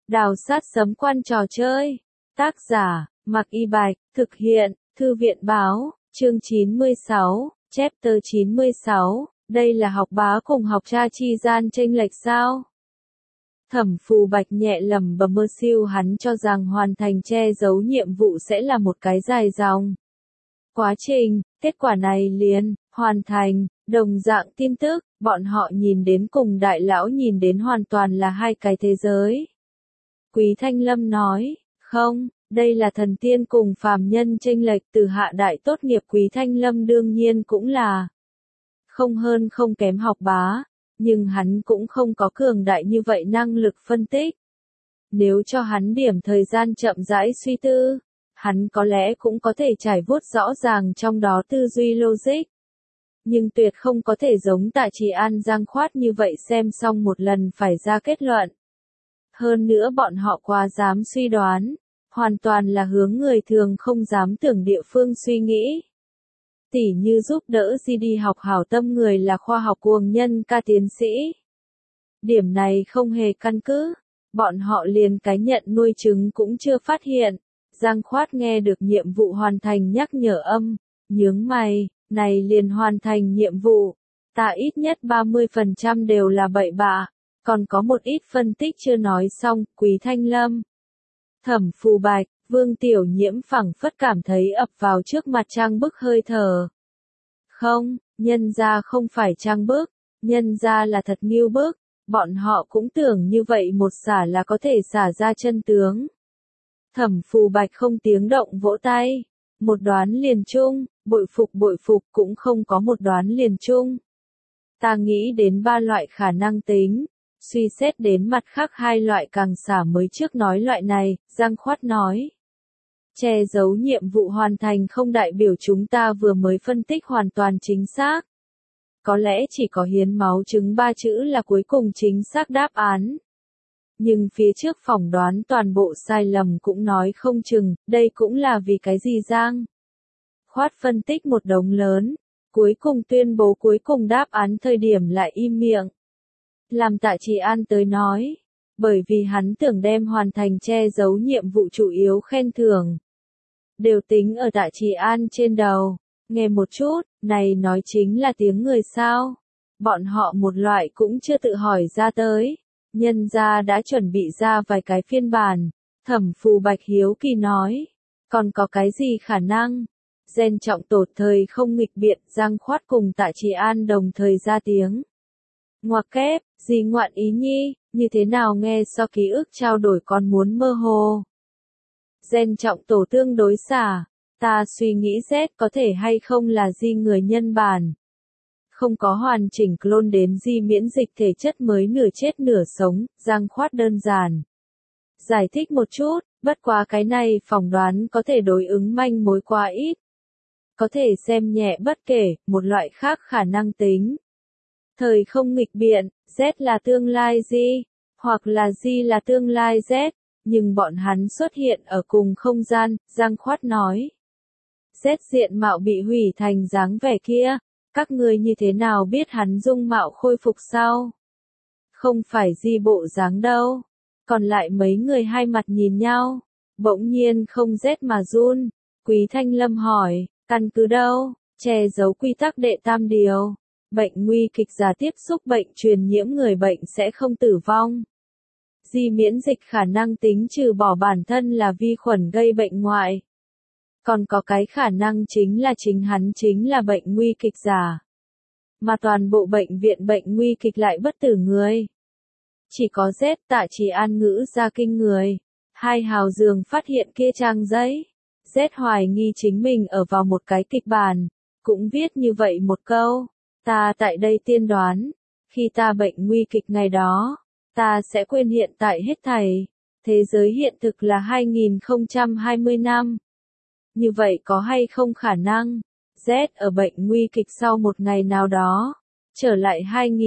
Đào sát sấm quan trò chơi. Tác giả, Mạc Y Bạch, thực hiện, Thư viện báo, chương 96, chapter 96, đây là học bá cùng học cha chi gian chênh lệch sao? Thẩm Phù Bạch nhẹ lẩm bẩm mơ siêu hắn cho rằng hoàn thành che giấu nhiệm vụ sẽ là một cái dài dòng quá trình, kết quả này liền, hoàn thành, đồng dạng tin tức, bọn họ nhìn đến cùng đại lão nhìn đến hoàn toàn là hai cái thế giới. Quý Thanh Lâm nói, không, đây là thần tiên cùng phàm nhân chênh lệch từ hạ đại tốt nghiệp Quý Thanh Lâm đương nhiên cũng là không hơn không kém học bá, nhưng hắn cũng không có cường đại như vậy năng lực phân tích. Nếu cho hắn điểm thời gian chậm rãi suy tư, hắn có lẽ cũng có thể trải vuốt rõ ràng trong đó tư duy logic. Nhưng tuyệt không có thể giống Tạ Trì An giang khoát như vậy xem xong một lần phải ra kết luận. Hơn nữa bọn họ quá dám suy đoán, hoàn toàn là hướng người thường không dám tưởng địa phương suy nghĩ. Tỉ như giúp đỡ gì đi học hảo tâm người là khoa học cuồng nhân ca tiến sĩ. Điểm này không hề căn cứ, bọn họ liền cái nhận nuôi trứng cũng chưa phát hiện. Giang khoát nghe được nhiệm vụ hoàn thành nhắc nhở âm, nhướng mày, này liền hoàn thành nhiệm vụ. Ta ít nhất 30% đều là bậy bạ, còn có một ít phân tích chưa nói xong, Quý Thanh Lâm. Thẩm Phù Bạch, Vương Tiểu Nhiễm phảng phất cảm thấy ập vào trước mặt trang bức hơi thở. Không, nhân ra không phải trang bức, nhân ra là thật nghiêu bức, bọn họ cũng tưởng như vậy một xả là có thể xả ra chân tướng. Thẩm Phù Bạch không tiếng động vỗ tay, một đoán liền chung, bội phục cũng không có một đoán liền chung. Ta nghĩ đến ba loại khả năng tính, suy xét đến mặt khác hai loại càng xả mới trước nói loại này, Giang khoát nói. Che giấu nhiệm vụ hoàn thành không đại biểu chúng ta vừa mới phân tích hoàn toàn chính xác. Có lẽ chỉ có hiến máu chứng 3 chữ là cuối cùng chính xác đáp án. Nhưng phía trước phỏng đoán toàn bộ sai lầm cũng nói không chừng, đây cũng là vì cái gì Giang? Khoát phân tích một đống lớn, cuối cùng tuyên bố cuối cùng đáp án thời điểm lại im miệng. Làm Tạ Trì An tới nói, bởi vì hắn tưởng đem hoàn thành che giấu nhiệm vụ chủ yếu khen thưởng. Đều tính ở Tạ Trì An trên đầu, nghe một chút, này nói chính là tiếng người sao. Bọn họ một loại cũng chưa tự hỏi ra tới. Nhân gia đã chuẩn bị ra vài cái phiên bản, Thẩm Phù Bạch hiếu kỳ nói, còn có cái gì khả năng? Gen trọng tổ thời không nghịch biện, Giang khoát cùng Tạ Trì An đồng thời ra tiếng. Ngoặc kép, gì ngoạn ý nhi, như thế nào nghe so ký ức trao đổi còn muốn mơ hồ. Gen trọng tổ tương đối xả, ta suy nghĩ Z có thể hay không là di người nhân bản. Không có hoàn chỉnh clone đến di miễn dịch thể chất mới nửa chết nửa sống, Giang khoát đơn giản. Giải thích một chút, bất quá cái này phỏng đoán có thể đối ứng manh mối quá ít. Có thể xem nhẹ bất kể, một loại khác khả năng tính. Thời không nghịch biện, Z là tương lai di, hoặc là di là tương lai Z, nhưng bọn hắn xuất hiện ở cùng không gian, Giang khoát nói. Z diện mạo bị hủy thành dáng vẻ kia. Các ngươi như thế nào biết hắn dung mạo khôi phục sao? Không phải di bộ dáng đâu. Còn lại mấy người hai mặt nhìn nhau. Bỗng nhiên không rét mà run. Quý Thanh Lâm hỏi, căn cứ đâu? Che giấu quy tắc đệ tam điều. Bệnh nguy kịch giả tiếp xúc bệnh truyền nhiễm người bệnh sẽ không tử vong. Di miễn dịch khả năng tính trừ bỏ bản thân là vi khuẩn gây bệnh ngoại. Còn có cái khả năng chính là chính hắn chính là bệnh nguy kịch giả. Mà toàn bộ bệnh viện bệnh nguy kịch lại bất tử người. Chỉ có Z Tạ Trì An ngữ ra kinh người. Hai hào giường phát hiện kia trang giấy. Z hoài nghi chính mình ở vào một cái kịch bản. Cũng viết như vậy một câu. Ta tại đây tiên đoán. Khi ta bệnh nguy kịch ngày đó. Ta sẽ quên hiện tại hết thảy. Thế giới hiện thực là 2020 năm. Như vậy có hay không khả năng, Z ở bệnh nguy kịch sau một ngày nào đó, trở lại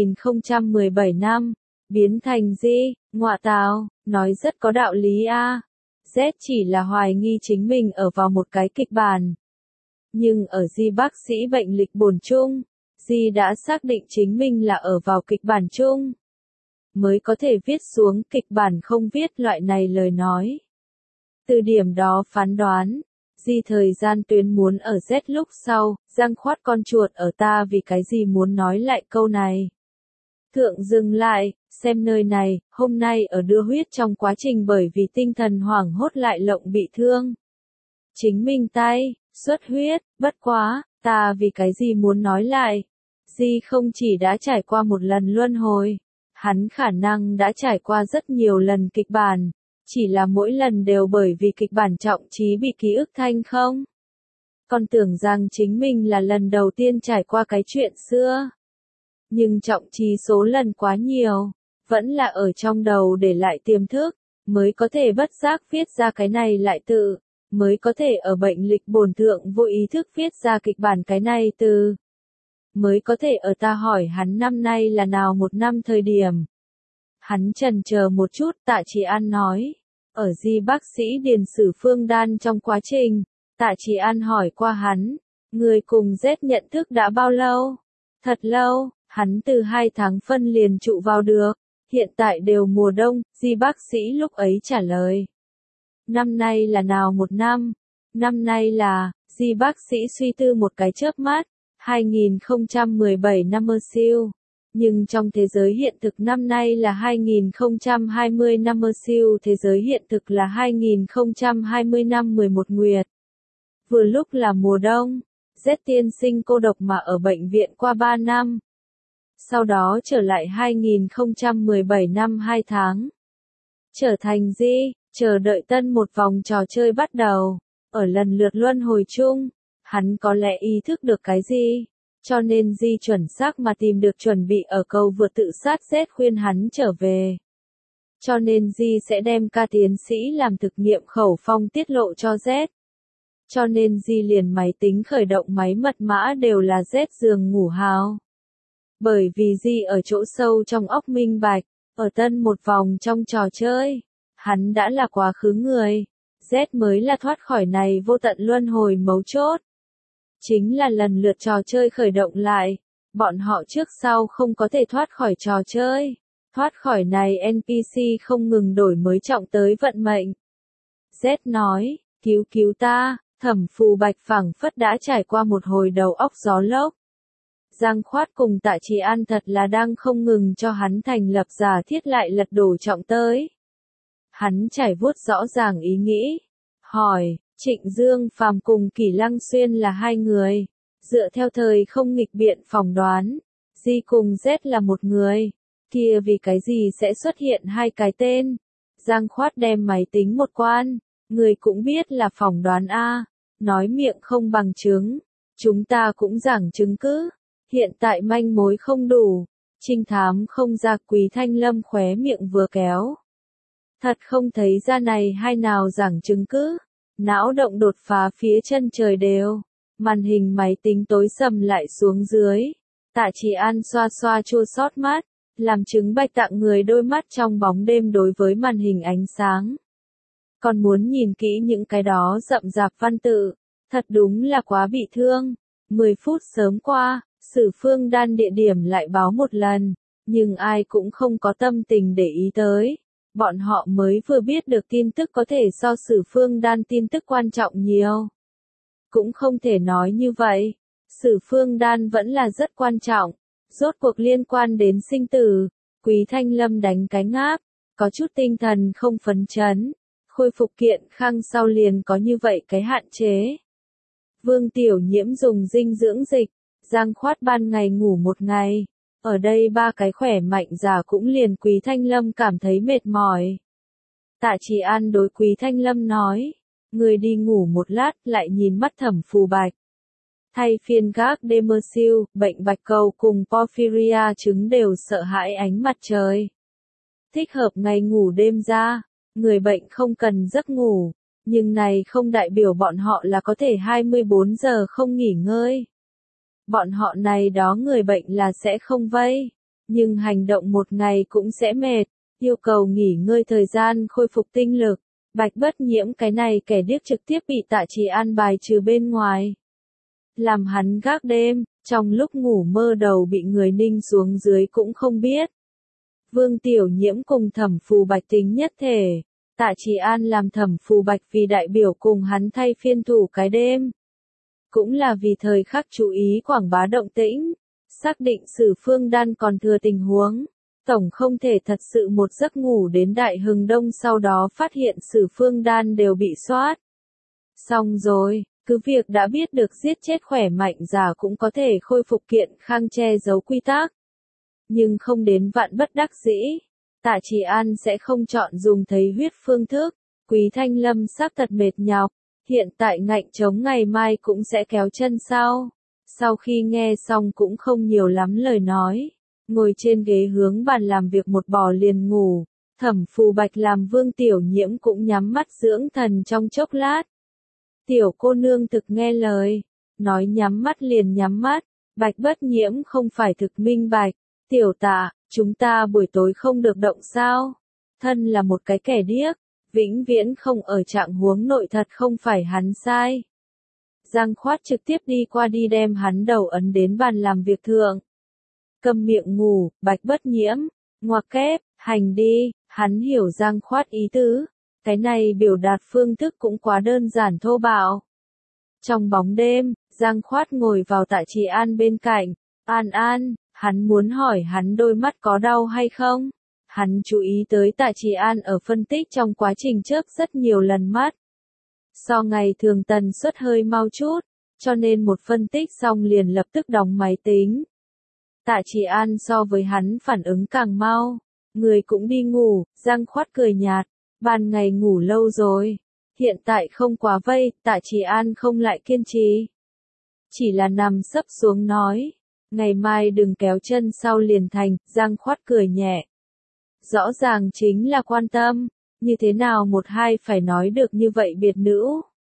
2017 năm, biến thành gì, ngọa tào, nói rất có đạo lý a. Z chỉ là hoài nghi chính mình ở vào một cái kịch bản. Nhưng ở di bác sĩ bệnh lịch bổn chung, di đã xác định chính mình là ở vào kịch bản chung. mới có thể viết xuống kịch bản không viết loại này lời nói. Từ điểm đó phán đoán, Di thời gian tuyến muốn ở Z lúc sau, giang khoát con chuột ở ta vì cái gì muốn nói lại câu này. Thượng dừng lại, xem nơi này, hôm nay ở đưa huyết trong quá trình bởi vì tinh thần hoảng hốt lại lộng bị thương. Chính mình tay, xuất huyết, bất quá, ta vì cái gì muốn nói lại. Di không chỉ đã trải qua một lần luân hồi, hắn khả năng đã trải qua rất nhiều lần kịch bản, chỉ là mỗi lần đều bởi vì kịch bản trọng trí bị ký ức thanh không. Còn tưởng rằng chính mình là lần đầu tiên trải qua cái chuyện xưa. Nhưng trọng trí số lần quá nhiều, vẫn là ở trong đầu để lại tiềm thức, mới có thể bất giác viết ra cái này lại tự, mới có thể ở bệnh lịch bổn thượng vô ý thức viết ra kịch bản cái này từ. Mới có thể ở ta hỏi hắn năm nay là nào một năm thời điểm. Hắn chần chờ một chút, Tạ Chỉ An nói, ở Di bác sĩ điền sử phương đan trong quá trình, Tạ Chỉ An hỏi qua hắn, người cùng Z nhận thức đã bao lâu? Thật lâu, hắn từ 2 tháng phân liền trụ vào được, hiện tại đều mùa đông, Di bác sĩ lúc ấy trả lời. Năm nay là nào một năm? Năm nay là, Di bác sĩ suy tư một cái chớp mắt, 2017 năm mơ siêu. Nhưng trong thế giới hiện thực năm nay là 2020 năm mơ siêu, thế giới hiện thực là 2020 năm 11 nguyệt. Vừa lúc là mùa đông, Z tiên sinh cô độc mà ở bệnh viện qua 3 năm. Sau đó trở lại 2017 năm 2 tháng. Trở thành Di, chờ đợi tân một vòng trò chơi bắt đầu. Ở lần lượt luân hồi chung, hắn có lẽ ý thức được cái gì, cho nên Di chuẩn xác mà tìm được chuẩn bị ở cầu vượt tự sát Z khuyên hắn trở về. Cho nên Di sẽ đem ca tiến sĩ làm thực nghiệm khẩu phong tiết lộ cho Z. Cho nên Di liền máy tính khởi động máy mật mã đều là Z giường ngủ hào. Bởi vì Di ở chỗ sâu trong óc minh bạch, ở tân một vòng trong trò chơi, hắn đã là quá khứ người. Z mới là thoát khỏi này vô tận luân hồi mấu chốt. Chính là lần lượt trò chơi khởi động lại, bọn họ trước sau không có thể thoát khỏi trò chơi. Thoát khỏi này NPC không ngừng đổi mới trọng tới vận mệnh. Z nói, cứu cứu ta, Thẩm Phù Bạch phảng phất đã trải qua một hồi đầu óc gió lốc. Giang Khoát cùng Tạ Chỉ An thật là đang không ngừng cho hắn thành lập giả thiết lại lật đổ trọng tới. Hắn trải vuốt rõ ràng ý nghĩ, hỏi, Trịnh Dương Phàm cùng Kỷ Lăng Xuyên là hai người, dựa theo thời không nghịch biện phỏng đoán, Di cùng Z là một người, kia vì cái gì sẽ xuất hiện hai cái tên. Giang Khoát đem máy tính một quan, người cũng biết là phỏng đoán A, nói miệng không bằng chứng, chúng ta cũng giảng chứng cứ, hiện tại manh mối không đủ, trinh thám không ra. Quý Thanh Lâm khóe miệng vừa kéo. Thật không thấy ra này hai nào giảng chứng cứ, não động đột phá phía chân trời đều, màn hình máy tính tối sầm lại xuống dưới. Tạ Chỉ An xoa xoa chua xót mắt, làm chứng Bạch Tạng người đôi mắt trong bóng đêm đối với màn hình ánh sáng. Còn muốn nhìn kỹ những cái đó rậm rạp văn tự, thật đúng là quá bị thương. 10 phút sớm qua, Sử Phương Đan địa điểm lại báo một lần, nhưng ai cũng không có tâm tình để ý tới. Bọn họ mới vừa biết được tin tức có thể so Sử Phương Đan tin tức quan trọng nhiều. Cũng không thể nói như vậy. Sử Phương Đan vẫn là rất quan trọng. Rốt cuộc liên quan đến sinh tử. Quý Thanh Lâm đánh cái ngáp, có chút tinh thần không phấn chấn. Khôi phục kiện khang sau liền có như vậy cái hạn chế. Vương Tiểu Nhiễm dùng dinh dưỡng dịch, Giang Khoát ban ngày ngủ một ngày. Ở đây ba cái khỏe mạnh già cũng liền Quý Thanh Lâm cảm thấy mệt mỏi. Tạ Chỉ An đối Quý Thanh Lâm nói, người đi ngủ một lát lại nhìn mắt Thẩm Phù Bạch. Thay phiên gác Demersil, bệnh bạch cầu cùng Porphyria chứng đều sợ hãi ánh mặt trời. Thích hợp ngày ngủ đêm ra, người bệnh không cần giấc ngủ, nhưng này không đại biểu bọn họ là có thể 24 giờ không nghỉ ngơi. Bọn họ này đó người bệnh là sẽ không vây, nhưng hành động một ngày cũng sẽ mệt, yêu cầu nghỉ ngơi thời gian khôi phục tinh lực. Bạch Bất Nhiễm cái này kẻ điếc trực tiếp bị Tạ Chỉ An bài trừ bên ngoài. Làm hắn gác đêm, trong lúc ngủ mơ đầu bị người ninh xuống dưới cũng không biết. Vương Tiểu Nhiễm cùng Thẩm Phù Bạch tính nhất thể. Tạ Trì An làm Thẩm Phù Bạch vì đại biểu cùng hắn thay phiên thủ cái đêm. Cũng là vì thời khắc chú ý quảng bá động tĩnh, xác định Sử Phương Đan còn thừa tình huống. Tổng không thể thật sự một giấc ngủ đến đại hừng đông sau đó phát hiện Sử Phương Đan đều bị soát. Xong rồi, cứ việc đã biết được giết chết khỏe mạnh giả cũng có thể khôi phục kiện khang che giấu quy tắc. Nhưng không đến vạn bất đắc dĩ, Tạ Trì An sẽ không chọn dùng thấy huyết phương thức. Quý Thanh Lâm sắp thật mệt nhọc, hiện tại ngạnh chống ngày mai cũng sẽ kéo chân sau. Sau khi nghe xong cũng không nhiều lắm lời nói, ngồi trên ghế hướng bàn làm việc một bò liền ngủ. Thẩm Phù Bạch làm Vương Tiểu Nhiễm cũng nhắm mắt dưỡng thần trong chốc lát. Tiểu cô nương thực nghe lời, nói nhắm mắt liền nhắm mắt. Bạch Bất Nhiễm không phải thực minh bạch. Tiểu Tạ, chúng ta buổi tối không được động sao? Thân là một cái kẻ điếc, vĩnh viễn không ở trạng huống nội thật không phải hắn sai. Giang Khoát trực tiếp đi qua đi đem hắn đầu ấn đến bàn làm việc thượng. Câm miệng ngủ, Bạch Bất Nhiễm, ngoặc kép, hành đi, hắn hiểu Giang Khoát ý tứ. Cái này biểu đạt phương thức cũng quá đơn giản thô bạo. Trong bóng đêm, Giang Khoát ngồi vào Tạ Trì An bên cạnh. An An, hắn muốn hỏi hắn đôi mắt có đau hay không? Hắn chú ý tới Tạ Trì An ở phân tích trong quá trình chớp rất nhiều lần mắt. So ngày thường tần suất hơi mau chút, cho nên một phân tích xong liền lập tức đóng máy tính. Tạ Trì An so với hắn phản ứng càng mau. Người cũng đi ngủ, Giang Khoát cười nhạt. Ban ngày ngủ lâu rồi. Hiện tại không quá vây, Tạ Trì An không lại kiên trì. Chỉ là nằm sấp xuống nói. Ngày mai đừng kéo chân sau liền thành, Giang Khoát cười nhẹ. Rõ ràng chính là quan tâm, như thế nào một hai phải nói được như vậy biệt nữ.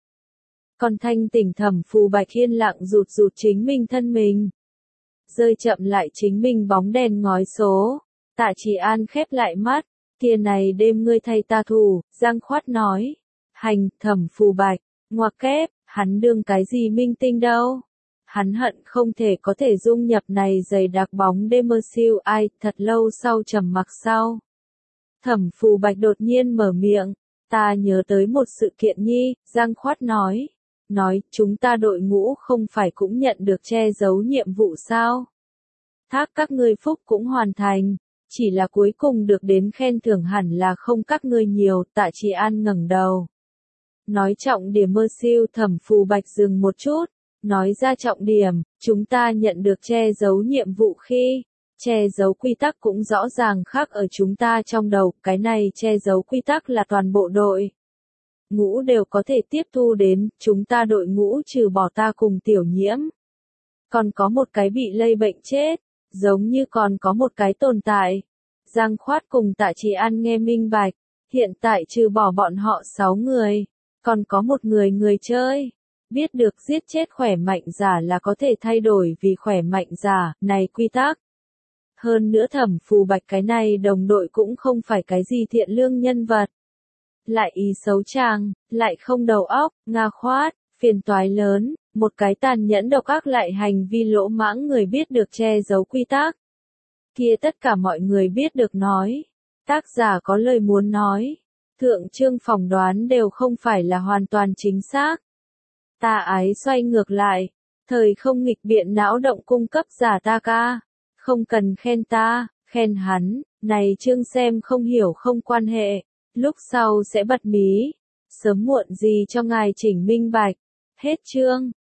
Còn thanh tỉnh Thẩm Phù Bạch yên lặng rụt rụt chính mình thân mình. Rơi chậm lại chính mình bóng đèn ngói số. Tạ Trì An khép lại mắt, kia này đêm ngươi thay ta thủ, Giang Khoát nói. Hành, Thẩm Phù Bạch, ngoặc kép, hắn đương cái gì minh tinh đâu. Hắn hận không thể có thể dung nhập này dày đặc bóng đêm mơ siêu ai, thật lâu sau trầm mặc sau. Thẩm Phù Bạch đột nhiên mở miệng, ta nhớ tới một sự kiện nhi, Giang Khoát nói. Nói, chúng ta đội ngũ không phải cũng nhận được che giấu nhiệm vụ sao? Thác các ngươi phúc cũng hoàn thành, chỉ là cuối cùng được đến khen thưởng hẳn là không các ngươi nhiều, Tạ Trì An ngẩng đầu. Nói trọng điểm mơ siêu Thẩm Phù Bạch dừng một chút. Nói ra trọng điểm, chúng ta nhận được che giấu nhiệm vụ khi, che giấu quy tắc cũng rõ ràng khác ở chúng ta trong đầu, cái này che giấu quy tắc là toàn bộ đội ngũ đều có thể tiếp thu đến, chúng ta đội ngũ trừ bỏ ta cùng Tiểu Nhiễm. Còn có một cái bị lây bệnh chết, giống như còn có một cái tồn tại. Giang Khoát cùng Tạ Trì An nghe minh bạch, hiện tại trừ bỏ bọn họ 6 người, còn có một người chơi. Biết được giết chết khỏe mạnh giả là có thể thay đổi vì khỏe mạnh giả, này quy tắc. Hơn nữa Thẩm Phù Bạch cái này đồng đội cũng không phải cái gì thiện lương nhân vật. Lại ý xấu chàng, lại không đầu óc, Nga Khoát, phiền toái lớn, một cái tàn nhẫn độc ác lại hành vi lỗ mãng người biết được che giấu quy tắc. Kia tất cả mọi người biết được nói. Tác giả có lời muốn nói. Thượng chương phỏng đoán đều không phải là hoàn toàn chính xác. Ta ái xoay ngược lại, thời không nghịch biện não động cung cấp giả ta ca, không cần khen ta, khen hắn, này chương xem không hiểu không quan hệ, lúc sau sẽ bật mí, sớm muộn gì cho ngài chỉnh minh bạch, hết chương.